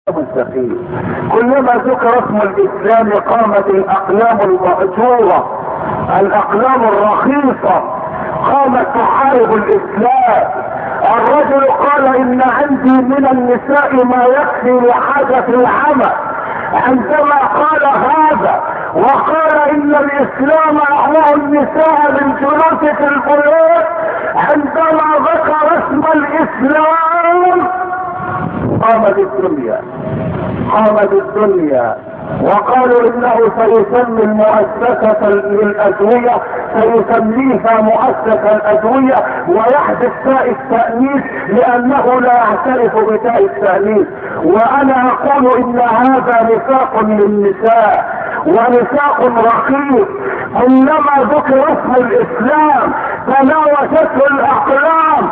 مستقيم. كلما ذكر اسم الاسلام قامت الاقلام المأجورة، الاقلام الرخيصة قامت تحارب الاسلام. الرجل قال ان عندي من النساء ما يكفي لحاجة العمل. عندما قال هذا وقال ان الاسلام امر النساء بالجلوس في البيوت، عندما ذكر اسم الاسلام قامت الدنيا وقالوا انه سيسمي المؤسسة للادوية، سيسميها مؤسسة الادوية ويحدث تاء التأنيث لانه لا يعترف بتاء التأنيث. وانا اقول ان هذا نفاق للنساء ونفاق رقيق. كلما ذكر اسم الاسلام تناوشته الاقلام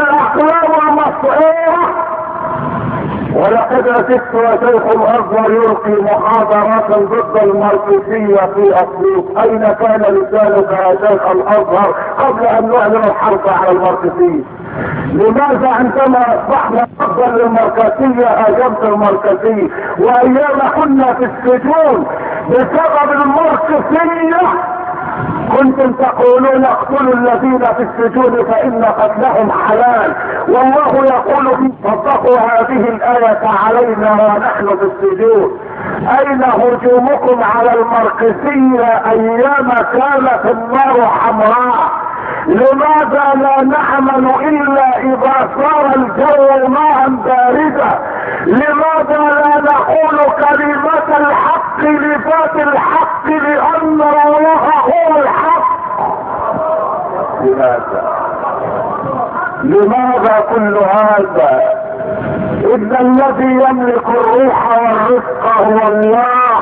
المسعورة. ولقد اتيت وشيخ الازهر يلقي محاضرات ضد الماركسية في اسيوط. اين كان لسانك يا شيخ الازهر قبل ان نعلن الحرب على الماركسية؟ لماذا عندما اصبحنا ضدا للماركسية اجبت الماركسية؟ وايام كنا في السجون بسبب الماركسية كنتم تقولون اقتلوا الذين في السجون فان قتلهم حلال، والله يقول طبقوا هذه الآية علينا ونحن في السجون. اين هجومكم على الماركسية ايام كانت النار حمراء؟ لماذا لا نعمل الا اذا صار الجو ماء باردا؟ لماذا لا نقول كلمة الحق لذات الحق لان الله هو الحق؟ لماذا كل هذا؟ إن الذي يملك الروح والرزق هو الله.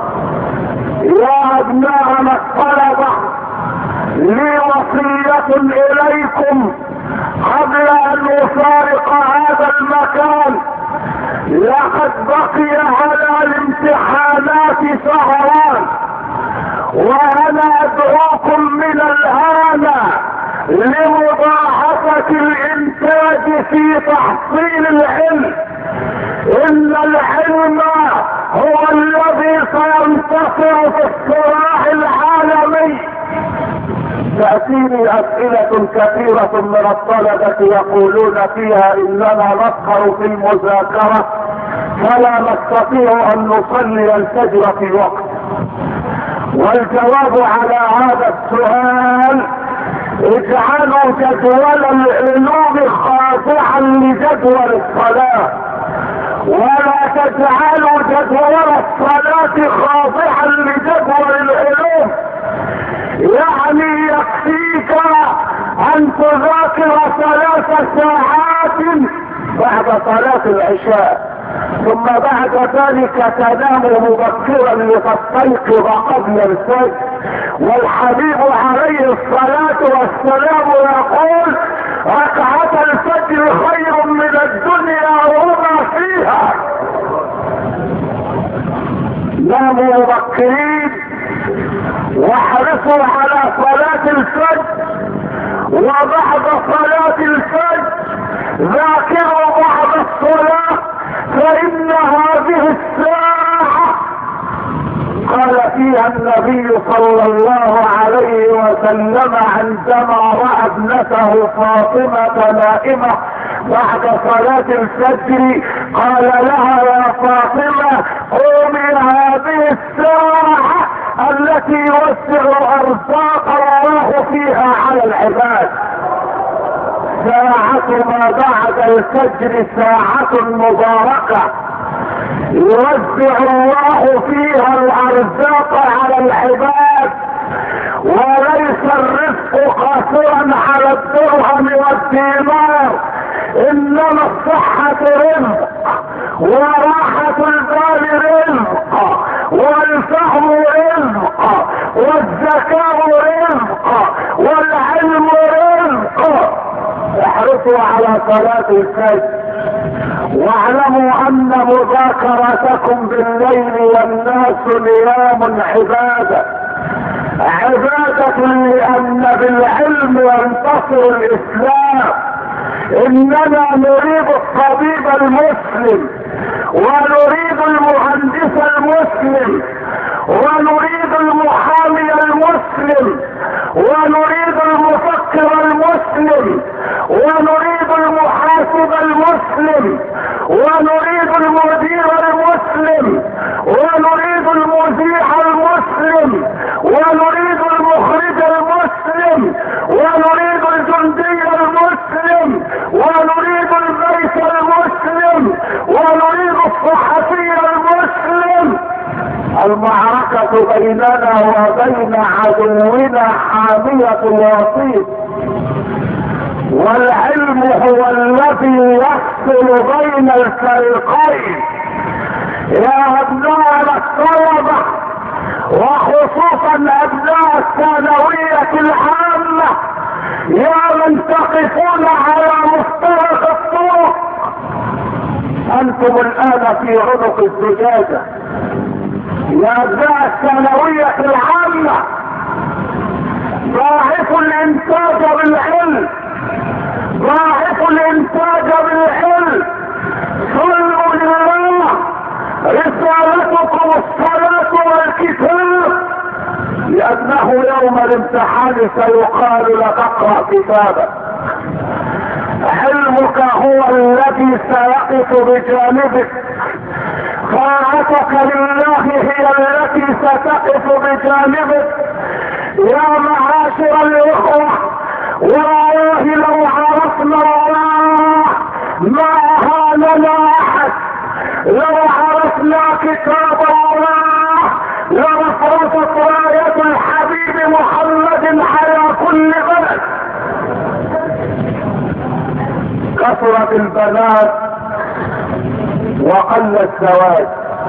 يا ابناءنا الطلبة، لي وصية اليكم قبل ان افارق هذا المكان. لقد بقي على الامتحانات شهران، وانا ادعوكم من الان لمضاعفة الانتاج في تحصيل العلم. ان العلم هو الذي سينتصر في الصراع العالمي. تأتيني اسئلة كثيرة من الطلبة يقولون فيها اننا نسهر في المذاكرة فلا نستطيع ان نصلي الفجر في وقت. والجواب على هذا السؤال: اجعلوا جدول العلوم خاضعا لجدول الصلاة، ولا تجعلوا جدول الصلاة خاضعا لجدول العلوم. يعني يكفيك ان تذاكر 3 ساعات بعد صلاة العشاء، ثم بعد ذلك تنام مبكرا لتستيقظ قبل الفجر. والحبيب عليه الصلاة والسلام يقول: ركعة الفجر خير من الدنيا وما فيها. ناموا مبكرين واحرصوا على صلاة الفجر، وبعد صلاة الفجر ذاكروا بعد الصلاة، فإن هذه الساعة قال فيها النبي صلى الله عليه وسلم عندما رأى ابنته فاطمة نائمة بعد صلاة الفجر قال لها: يا فاطمة قومي، هذه الساعة التي يوسع ارزاق الله فيها على العباد. ساعة ما بعد الفجر ساعة مباركة يوزع الله فيها الارزاق على العباد، وليس الرزق قاصرا على الدرهم والدينار، انما الصحة رزق، وراحة البال رزق، والفهم رزق، والزكاة رزق، والعلم رزق. احرصوا على صلاة الفجر، واعلموا ان مذاكرتكم بالليل والناس نيام عبادة لان بالعلم ينتصر الاسلام. اننا نريد الطبيب المسلم ونريد المهندس المسلم، ونريد المحامي المسلم، ونريد المفكر المسلم، ونريد المحاسب المسلم، ونريد المدير المسلم، ونريد المذيع المسلم، ونريد المخرج المسلم، ونريد الجندي المسلم، ونريد البيت المسلم، ونريد الصحفي المسلم. المعركة بيننا وبين عدونا حامية الوسيط، والعلم هو الذي يفصل بين الفريقين. يا ابناء الطلبة وخصوصا ابناء الثانوية العامة، يا من تقفون على مفترق الطرق، انتم الان في عنق الزجاجة. يا ابناء الثانوية العامة، ضاعفوا الانتاج بالعلم، ضاعفوا الانتاج بالعلم، صلوا لله. رسالتكم الصلاة والكتاب، لأنه يوم الامتحان سيقال لك اقرأ كتابك. علمك هو الذي سيقف بجانبك، طاعتك لله هي التي ستقف بجانبك. يا معاشر الإخوة، والله لو عرفنا الله ما هاننا أحد، لو عرفنا كتاب الله لرفرفت راية الحبيب محمد على كل بلد. كثرت البنات وقل الزواج،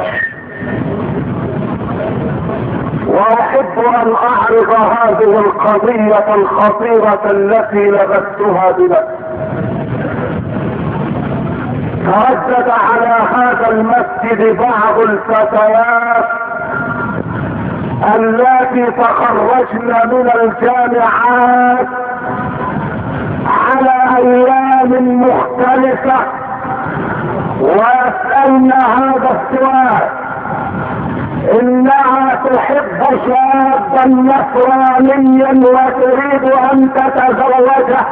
واحب ان اعرض هذه القضية الخطيرة التي لبستها بنفسي. تردد على هذا المسجد بعض الفتيات التي تخرجن من الجامعات على ايام مختلفة، ويسألن هذا السؤال: انها تحب شابا نصرانيا وتريد ان تتزوجه.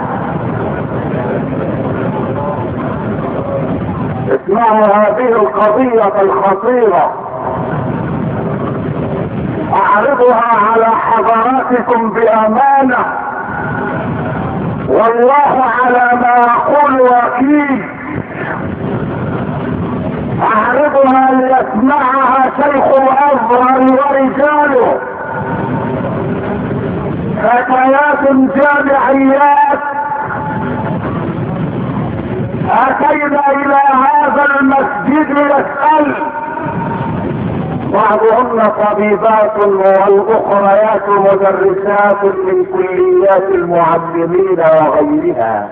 اسمعوا هذه القضية الخطيرة، اعرضها على حضراتكم بامانة، والله على ما اقول وكيل. اعرضها ليسمعها شيخ الازهر ورجاله. فتيات جامعيات اتينا الى هذا المسجد يسأل، بعضهن طبيبات والاخريات مدرسات من كليات المعلمين وغيرها،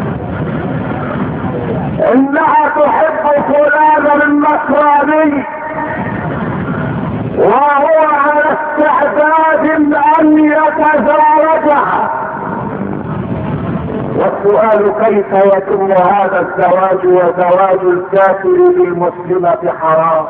انها تحب فلانا النصراني وهو على استعداد ان يتزوجها. والسؤال: كيف يتم هذا الزواج وزواج الكافر بالمسلمة حرام؟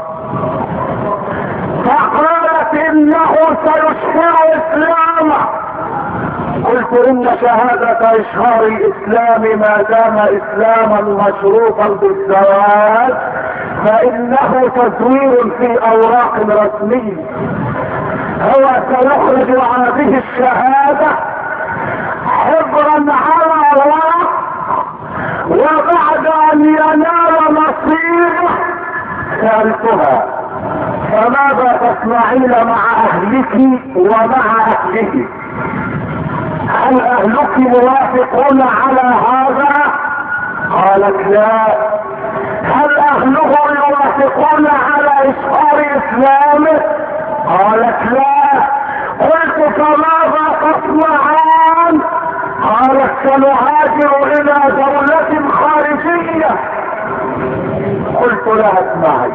فقالت انه سيشهر اسلامه. قلت: ان شهادة اشهار الاسلام ما دام اسلاما مشروطا بالزواج فانه تزوير في اوراق رسمية. هو سيخرج هذه الشهادة حبرا على ورق، وبعد ان ينال نصيبه سألتها: فماذا تصنعين مع اهلك ومع اهله؟ هل اهلك موافقون على هذا؟ قالت: لا. هل اهله يوافقون على اشهار اسلامه؟ قالت: لا. قلت: فماذا تصنعان؟ قالت: سنهاجر الى دولة خارجية. قلت لها: اسمعي،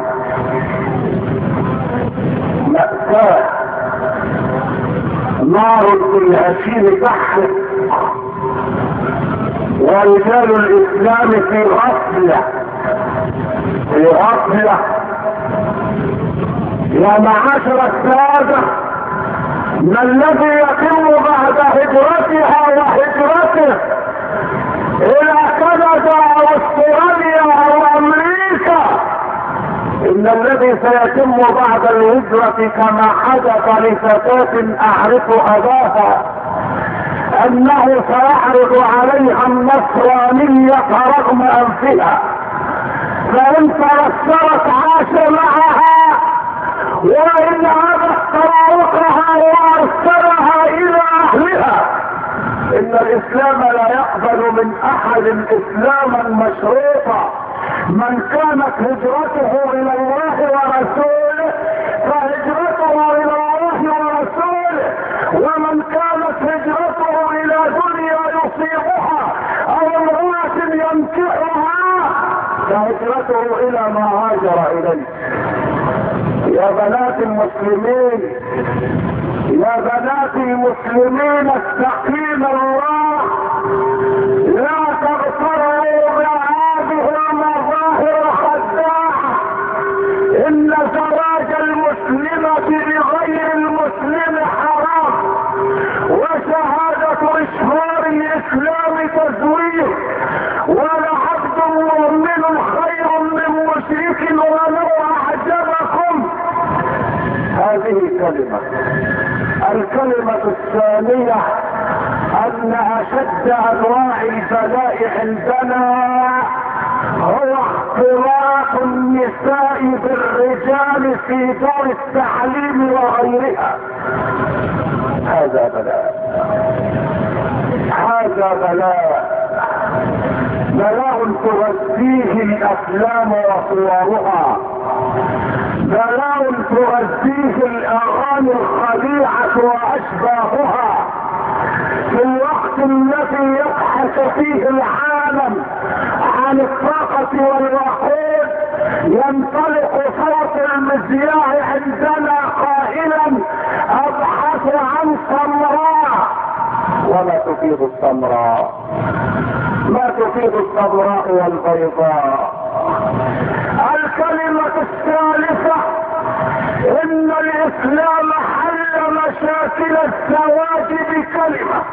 مأساة، نار في الهشيم تحرق، ورجال الاسلام في غفلة، في غفلة. يا معاشر السادة، ما الذي يتم بعد هجرتها وهجرته الى كندا او استراليا او امريكا؟ ان الذي سيتم بعد الهجرة كما حدث لفتاة اعرف اباها، انه سيعرض عليها النصرانية رغم انفها، فان تبصرت عاش معها، وان عادت طريقها وارسلها الى اهلها. ان الاسلام لا يقبل من احد اسلاما مشروطا. من كانت هجرته الى الله ورسوله فهجرته الى الله ورسوله، ومن كانت هجرته الى دنيا يصيبها او امرأة ينكحها فهجرته الى ما هاجر اليه. يا بنات المسلمين، يا بنات المسلمين اتقين الله، لا تغتروا بهذه المظاهر الخداعة. ان زواج المسلمة بغير المسلم حرام، وشهادة اشهار الاسلام تزوير، ولعبد مؤمن خير من مشرك ولو اعجبكم. هذه كلمة. الكلمة الثانية ان اشد انواع البلاء عندنا هو اختلاط النساء بالرجال في دور التعليم وغيرها. هذا بلاء، هذا بلاء، بلاء تغذيه الافلام وصورها، بلاء تغذيه الاغاني الخليعة واشباهها. في الوقت الذي يبحث فيه العالم عن الطاقة والوقود ينطلق صوت المذياع عندنا قائلا ابحث عن سمراء. وما تفيد السمراء؟ ما تفيد السمراء والبيضاء. الكلمة الثالثة ان الاسلام حل مشاكل الزواج بكلمة.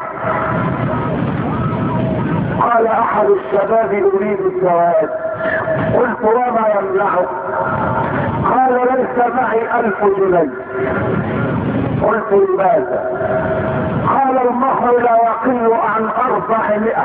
قال احد الشباب اريد الزواج، قلت وما يمنعك؟ قال ليس معي 1000 جنيه. قلت لماذا؟ قال المهر لا يقل عن 400،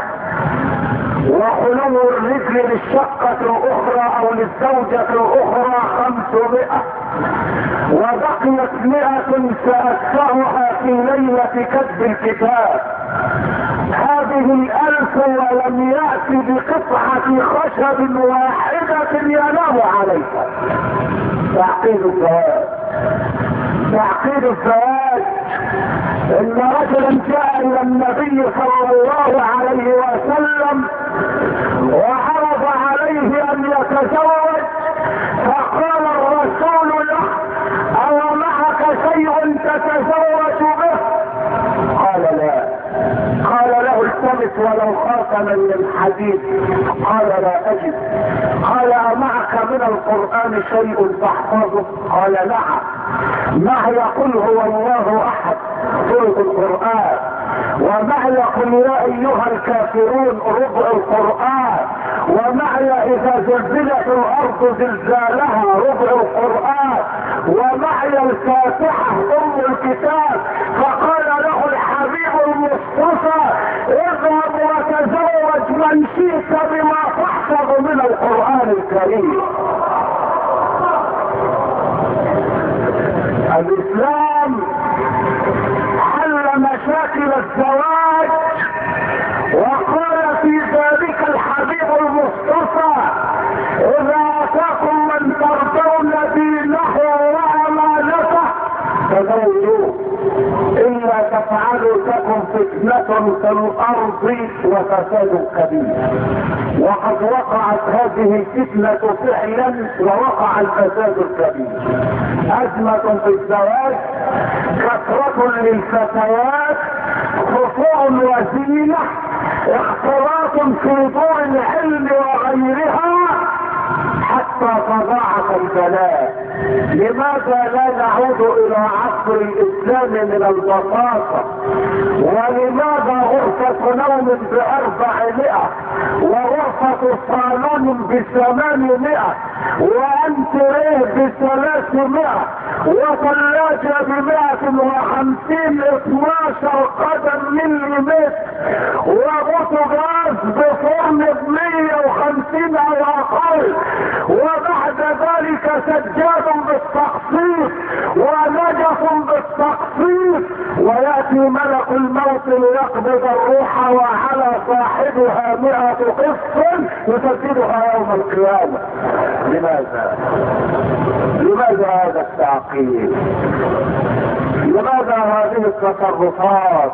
وخلو الرجل للشقة الاخرى او للزوجة الاخرى 500، وبقيت 100 سأدفعها في ليلة كتب الكتاب. هذه 1000 ولم يأتي بقطعة خشب واحدة ينام عليها. تعقيد الزواج، تعقيد الزواج. ان رجلا جاء الى النبي صلى الله عليه وسلم وعرض عليه ان يتزوج، فقال الرسول له او معك شيء تتزوج به؟ قال لا. قال له التمس ولو خاتما من حديد. قال لا اجد. قال امعك من القرآن شيء تحفظه؟ قال نعم. معي قل هو الله احد سورة القرآن، ومعي قل يا ايها الكافرون ربع القرآن، ومعي اذا زلزلت الارض زلزالها ربع القرآن، ومعي الفاتحة ام الكتاب. فقال له الحبيب المصطفى اذهب وتزوج من شئت بما تحفظ من القرآن الكريم. الاسلام حل مشاكل الزواج، وقال في ذلك الحبيب المصطفى اذا اتاكم من ترضون دينه وامانته فزوجوه، الا تفعلوا تكن فتنة في الارض وفساد كبير. وقد وقعت هذه الفتنة فعلا ووقع الفساد الكبير. ازمة في الزواج، كثرة للفتيات، خفوع وزينة، اختلاط في دور العلم وغيرها، حتى حتى تضاعف البلاء. لماذا لا نعود الى عصر الاسلام من البساطة؟ ولماذا غرفة نوم ب400 وغرفة صالون ب800 وانتريه ب300 وثلاجة ب150 12 قدم مليمتر وبوتاجاز بفرن ب150 او اقل، وبعد ذلك سجاد بالتقسيط ونجف بالتقسيط، ويأتي ملك الموت ليقبض الروح وعلى صاحبها 100 قسط يسددها يوم القيامة. لماذا هذا التعقيد؟ لماذا هذه التصرفات؟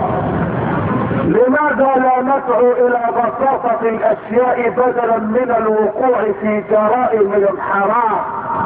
لماذا لا ندعو الى بساطة الاشياء بدلا من الوقوع في جرائم الحرام؟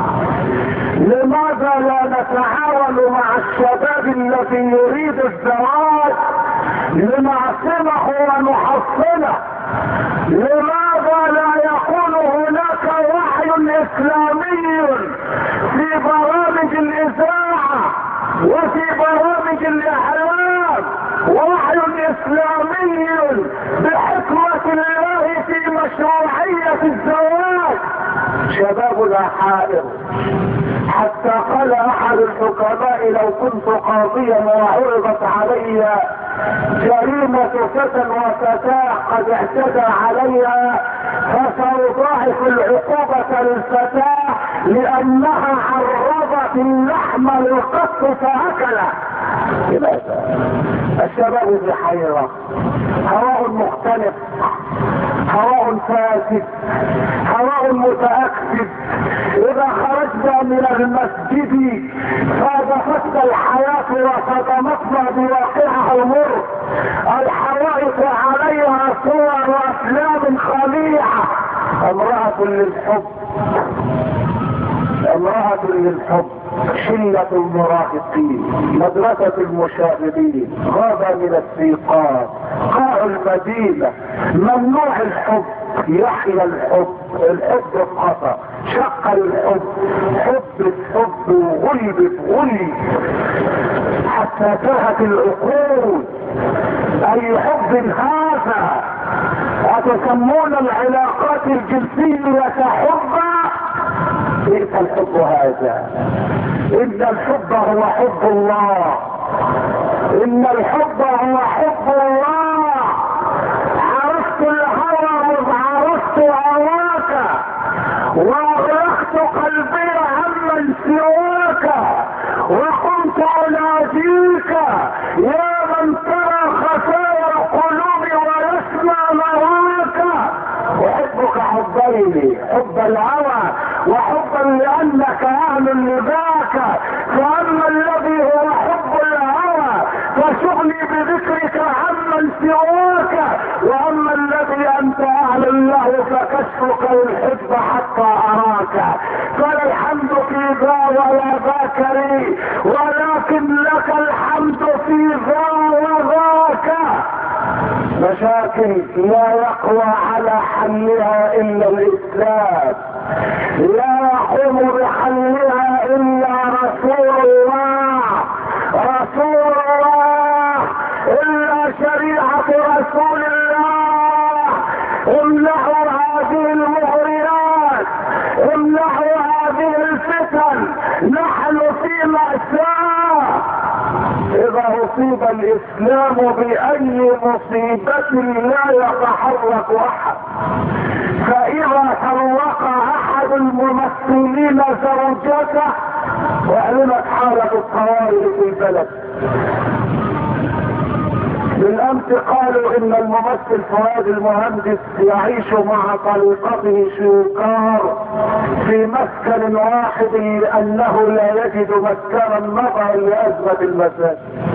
لماذا لا نتعاون مع الشباب الذي يريد الزواج لنعصمه ونحصنه؟ لماذا لا يكون هناك وعي اسلامي في برامج الاذاعة وفي برامج الاعلام، وعي اسلامي بحكمة الله في مشروعية الزواج؟ شبابنا حائر، حتى قال احد الحكماء لو كنت قاضيا وعرضت علي جريمة فتى وفتاة قد اعتدى عليها فسأضاعف العقوبة للفتاة لانها عرضت اللحم للقط فاكله. لماذا؟ الشباب في حيرة، هواء مختلف، هواء فاسد، هواء متأكد. اذا خرجنا من المسجد صادفتنا الحياة وصدمتنا بواقعها المر. الحوائط عليها صور وافلام خليعة. امرأة للحب، شلة المراهقين، مدرسة المشاغبين، غابة من السيقات، قاع المدينة. ممنوع الحب، يحيى الحب الخطأ، شق الحب، حب وغلب حتى تاهت العقول. اي حب هذا؟ اتسمون العلاقات الجنسية حبا؟ ليس الحب هذا. ان الحب هو حب الله، ان الحب هو حب الله. عرفت الهوى مذ عرفت هواك واغلقت قلبي عمن سواك وقمت اناديك يا من ترى خفايا القلوب ويسمع مراك. احبك حبين، حب الهوى وحبا لانك اهل لذاك. فاما الذي هو حب الهوى فشغلي بذكرك عمن سواك، واما الذي انت اهل له فكشفك الحب حتى اراك. فلا الحمد في ذا ولا ذاك لي، ولكن لك الحمد في ذا وذاك. مشاكل لا يقوى على حلها الا الاسلام، لا يقوم بحلها الا رسول الله، الا شريعة رسول الله. امنعوا هذه المغريات، امنعوا هذه الفتن، نحن في مأساة. اذا اصيب الاسلام باي مصيبة لا يتحرك احد. فاذا طلق احد الممثلين زوجته واعلنت حالة الطوارئ في البلد. بالامس قالوا ان الممثل فؤاد المهندس يعيش مع طليقته شوكار في مسكن واحد لانه لا يجد مسكنا نظرا لازمة المساجد.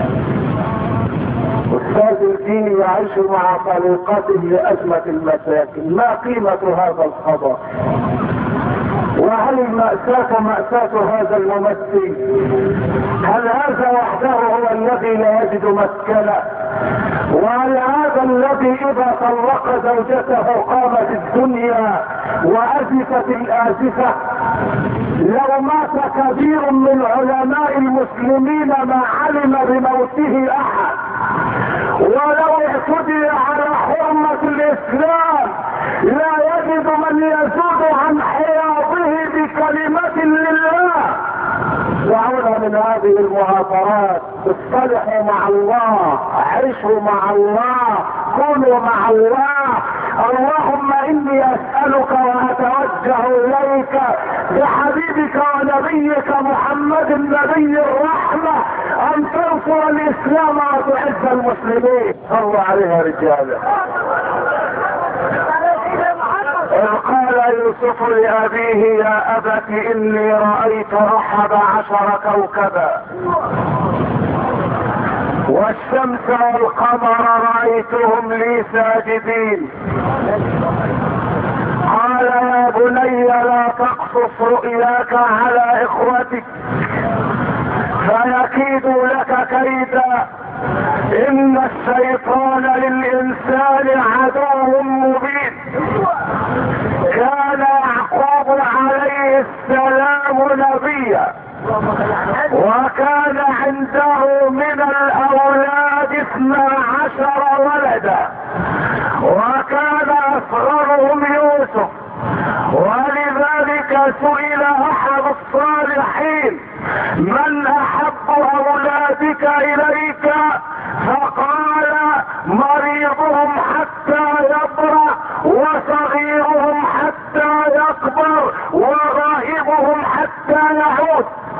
استاذ الدين يعيش مع طليقته لازمة المساكن. ما قيمة هذا الخبر؟ وهل مأساة هذا الممثل؟ هل هذا وحده هو الذي لا يجد مسكنا؟ وهل هذا الذي اذا طلق زوجته قامت الدنيا وازفت الازفة؟ لو مات كبير من علماء المسلمين ما علم بموته احد، ولو اعتدي على حرمة الاسلام لا يجد من يزود عن حياضه بكلمة لله. دعونا من هذه المعاصرات، اصطلحوا مع الله، عيشوا مع الله، كونوا مع الله. اللهم اني اسألك واتوجه اليك بحبيبك ونبيك محمد النبي الرحمة ان تنصر الاسلام وتعز المسلمين. صلوا عليها رجالا. إذ قال يوسف لأبيه يا أبت إني رأيت 11 كوكبا والشمس والقمر رأيتهم لي ساجدين. قال يا بني لا تقصص رؤياك على إخوتك فيكيدوا لك كيدا إن الشيطان للإنسان عدو مبين. كان يعقوب عليه السلام نبيا وكان عنده من الأولاد 12 ولدا وكان أصغرهم يوسف. ولذلك سئل أحد الصالحين من أحب أولادك إليك؟ فقال مريضهم حتى يبرأ وصغيرهم حتى يكبر وغائبهم حتى يعود.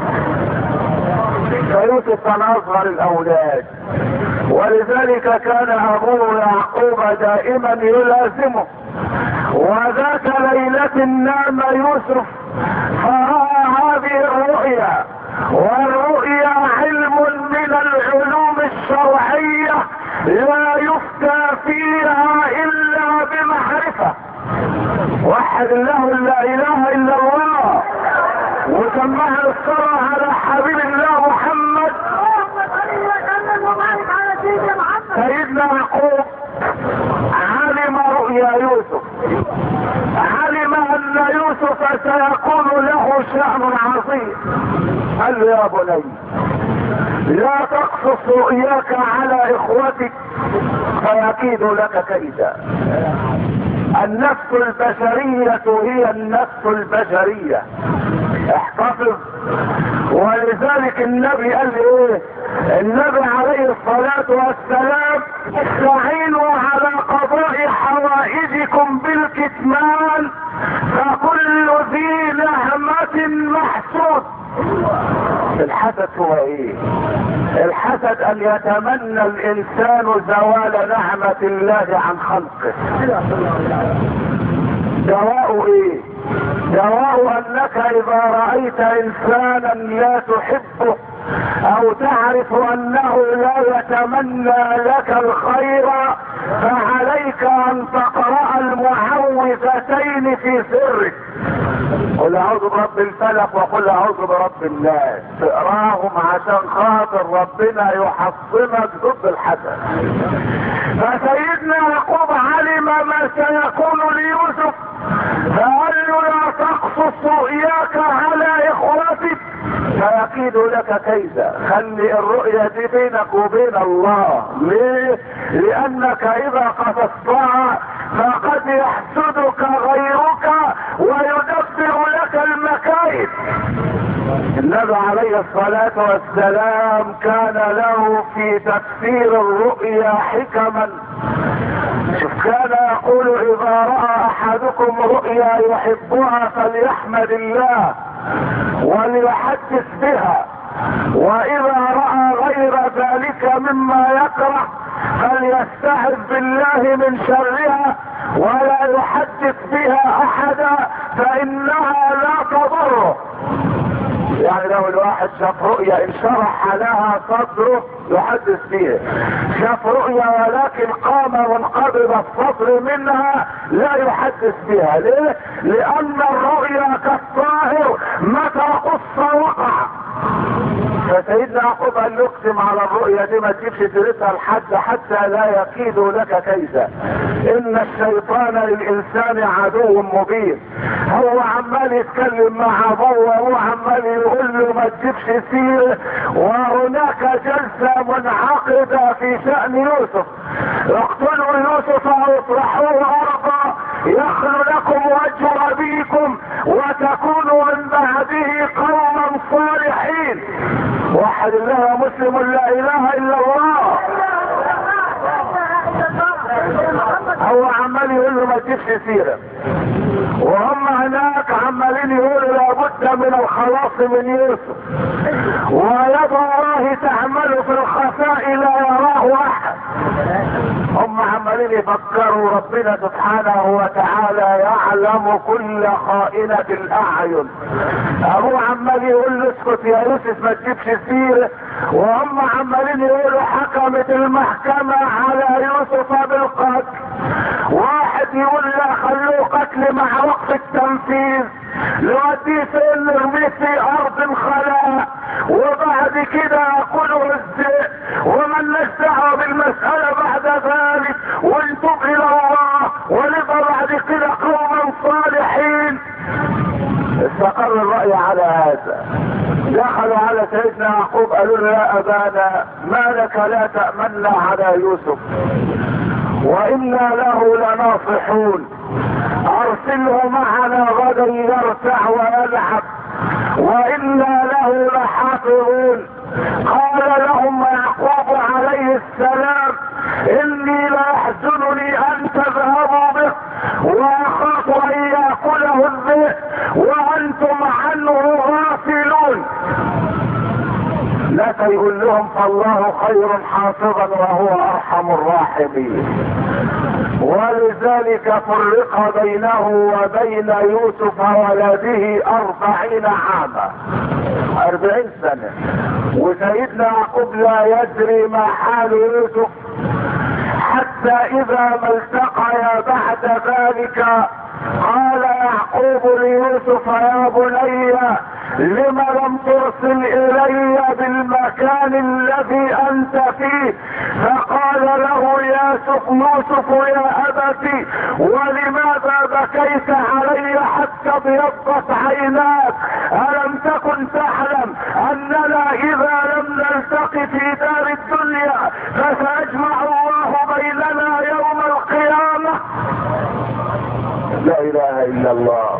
فيوسف كان أصغر الأولاد، ولذلك كان أبوه يعقوب دائما يلازمه. وذات ليلة نام يوسف فرأى هذه الرؤيا، والرؤيا علم من العلوم الشرعية لا يفتى فيها إلا بمعرفة. وحد الله لا إله إلا الله وسمعها الصلاة على حبيب الله محمد. سيدنا يعقوب علم رؤيا يوسف، علم ان يوسف سيكون له شأن عظيم. قال له يا بني لا تقصص رؤياك على اخوتك فيكيد لك كيدا. النفس البشرية هي النفس البشرية، احتفظ. ولذلك النبي قال ايه؟ النبي عليه الصلاة والسلام استعينوا على قضاء حوائجكم بالكتمان فكل ذي نعمة محسود. الحسد هو ايه؟ الحسد ان يتمنى الانسان زوال نعمة الله عن خلقه. دواء ايه؟ دواء انك اذا رأيت انسانا لا تحبه او تعرف انه لا يتمنى لك الخير فعليك ان تقرأ المعوذتين في سرك. قل اعوذ برب الفلق وقل اعوذ برب الناس، تقراهم عشان خاطر ربنا يحصنك ضد الحسد. فسيدنا يعقوب علم ما سيكون ليوسف فقال له لا تقصص رؤياك على اخوتك فيكيد لك كيدا. خلي الرؤيا دي بينك وبين الله. ليه؟ لانك اذا قصصتها فقد يحسدك غيرك ويدبر لك المكائد. النبي عليه الصلاة والسلام كان له في تفسير الرؤيا حكما. شوف كان يقول اذا رأى احدكم رؤيا يحبها فليحمد الله وليحدث بها، واذا رأى غير ذلك مما يكره فليستعذ بالله من شرها ولا يحدث بها احدا فانها لا تضره. يعني لو الواحد شاف رؤيا انشرح لها صدره يحدث فيها، شاف رؤيا ولكن قام منقبض الصدر منها لا يحدث فيها. ليه؟ لان الرؤيا كالطاهر متى قص وقع. فسيدنا يعقوب قال له اقسم على الرؤيا دي ما تجيبش سيرتها لحد حتى لا يكيد لك كيدا، ان الشيطان للانسان عدو مبين. هو عمال يتكلم مع ابوه وهو عمال يقول له ما تجيبش سيره، وهناك جلسه منعقده في شان يوسف، اقتلوا يوسف او اطرحوه ارضا يخلو لكم وجه ابيكم وتكونوا من بعده قوما صالحين. وحد الله يا مسلم، لا اله الا الله. هو عمال يقول له ما تجيبش سيره، وهم هناك عمالين يقولوا لابد من الخلاص من يوسف، ويد الله تعمل في الخفاء لا يراه احد. هم عمالين يفكروا ربنا سبحانه وتعالى يعلم كل خائنة الاعين. ابوه عمال يقول له اسكت يا يوسف ما تجيبش سيره، وهم عمالين يقولوا حكمت المحكمة على يوسف بالقتل. واحد يقول لا خلوه قتل مع وقت التنفيذ، نوديه فين نرميه في ارض خلاء وبعد كده ياكله الذئب، ومن دعوه بالمسألة بعد ذلك ونتوب الى الله ونبقى بعد كده قوما صالحين. استقر الرأي على هذا. دخلوا على سيدنا يعقوب قالوا له يا ابانا ما لك لا تأمنا على يوسف وإنا له لناصحون، أرسله معنا غدا يرتع ويلعب وإنا له لحافظون. قال لهم يعقوب عليه السلام إني ليحزنني أن تذهبوا به وأخاف أن يأكله الذئب وأنتم عنه غافلون. لا يقول لهم فالله خير حافظا وهو ارحم الراحمين. ولذلك فرق بينه وبين يوسف ولده 40 عاما، 40 سنة. وسيدنا يعقوب لا يدري ما حال يوسف حتى اذا ما التقيا بعد ذلك قال يعقوب ليوسف يا بني لم لم ترسل الي بالمكان الذي انت فيه؟ فقال له يوسف يا ابتي ولماذا بكيت علي حتى ابيضت عيناك؟ الم تكن تعلم اننا اذا لم نلتقي في دار الدنيا فسيجمع الله بيننا يوم القيامة؟ لا اله الا الله.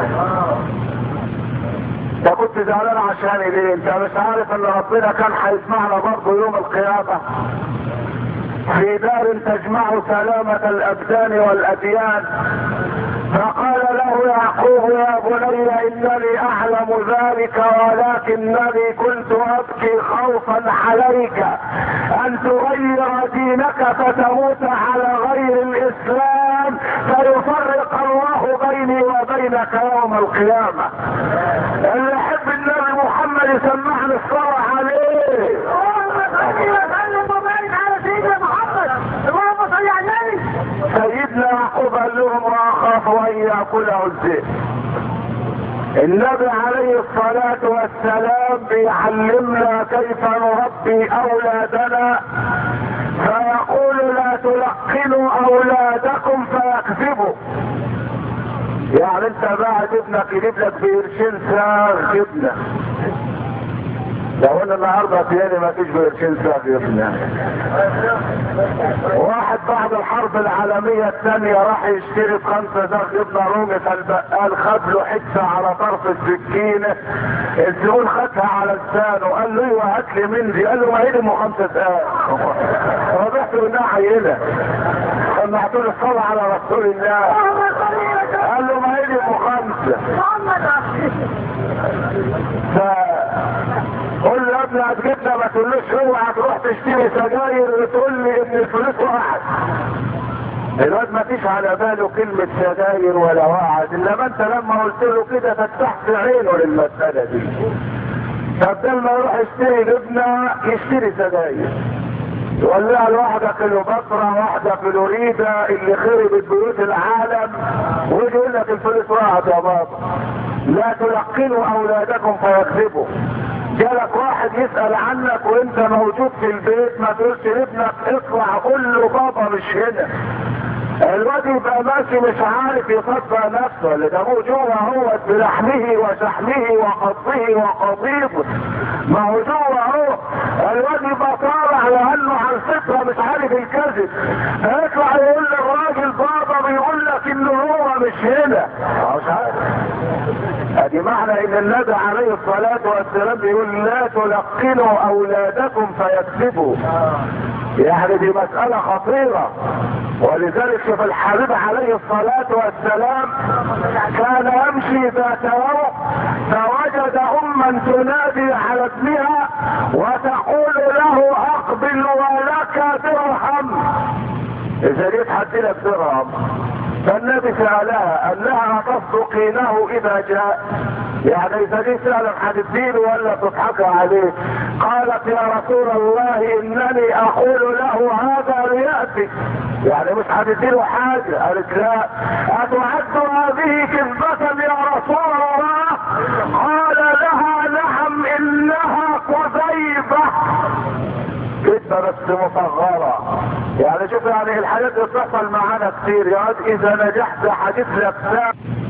انت كنت زعلان عشان ليه؟ انت مش عارف ان ربنا كان هيسمعنا برضه يوم القيامة في دار تجمع سلامة الابدان والاديان. فقال له يعقوب يا بني انني اعلم ذلك ولكنني كنت ابكي خوفا عليك ان تغير دينك فتموت على غير الاسلام فيفرق الله بيني وبينك يوم القيامة. اللي يحب النبي محمد يسمعني الصلاة عليه. سيدنا يعقوب قال لهم واخاف ان ياكله الذئب. النبي عليه الصلاة والسلام بيعلمنا كيف نربي اولادنا، فيقول لا تلقنوا اولادكم فيكذبوا. يعني انت بعد ابنك يجيب لك بقرشين ساغ جبنه، لو انا النهارده تاني ما فيش بقرشين ساغ جبنه. واحد بعد الحرب العالميه الثانيه راح يشتري 5 ساغ جبنه رومي، فالبقال خد له حته على طرف السكينه، الزبون خدها على لسانه قال له ايوه هات لي من دي، قال له ما هي دي 5 ساغ. ربحت له انها عينه، سمعت له الصلاه على رسول الله، قال له ما هي دي 5. قول له يا ابني هتجيبنا، ما تقولوش اوعى تروح تشتري سجاير وتقول لي ان الفلوس وقعت. الواد ما فيش على باله كلمة سجاير ولا وقعت، انما انت لما قلت له كده فتحت عينه للمسألة دي. فبدل ما يروح يشتري جبنة يشتري سجاير، يولع لواحدة كليوباترا واحدة فلوريدا اللي خربت بيوت العالم، ويجي يقول لك الفلوس وقعت يا بابا. لا تلقنوا اولادكم فيكذبوا. جالك واحد يسأل عنك وانت موجود في البيت، ما تقولش لابنك اطلع قول له بابا مش هنا. الواد يبقى ماشي مش عارف يصدق نفسه، اللي ده جوه هو بلحمه وشحمه وقضه وقضيضه، ما هو جوه هو. الواد يبقى طالع لانه عن فطره مش عارف الكذب، هيطلع يقول للراجل بابا بيقول لك ان هو مش هنا، مش عارف. ادي معنى ان النبي عليه الصلاه والسلام بيقول لا تلقنوا اولادكم فيكذبوا. يعني دي مسألة خطيرة. ولذلك شوف الحبيب عليه الصلاة والسلام كان يمشي ذات يوم فوجد أما تنادي على ابنها وتقول له أقبل ولك درهم. إذا جيت هديلك درهم، فالنبي سألها قال لها تصدقينه إذا جاء؟ يعني إذا جيت سألك هتديله ولا تضحك عليه؟ قالت يا رسول الله إنني أقول له هذا ليأتي، يعني مش هتديله حاجة. قالت لا. أتعد هذه كذبة يا رسول الله؟ قال لها نعم إنها كذيبة. كذبة بس مصغرة. يعني شوف يعني الحاجات اللي بتحصل معانا كتير، يعني إذا نجحت حديث لك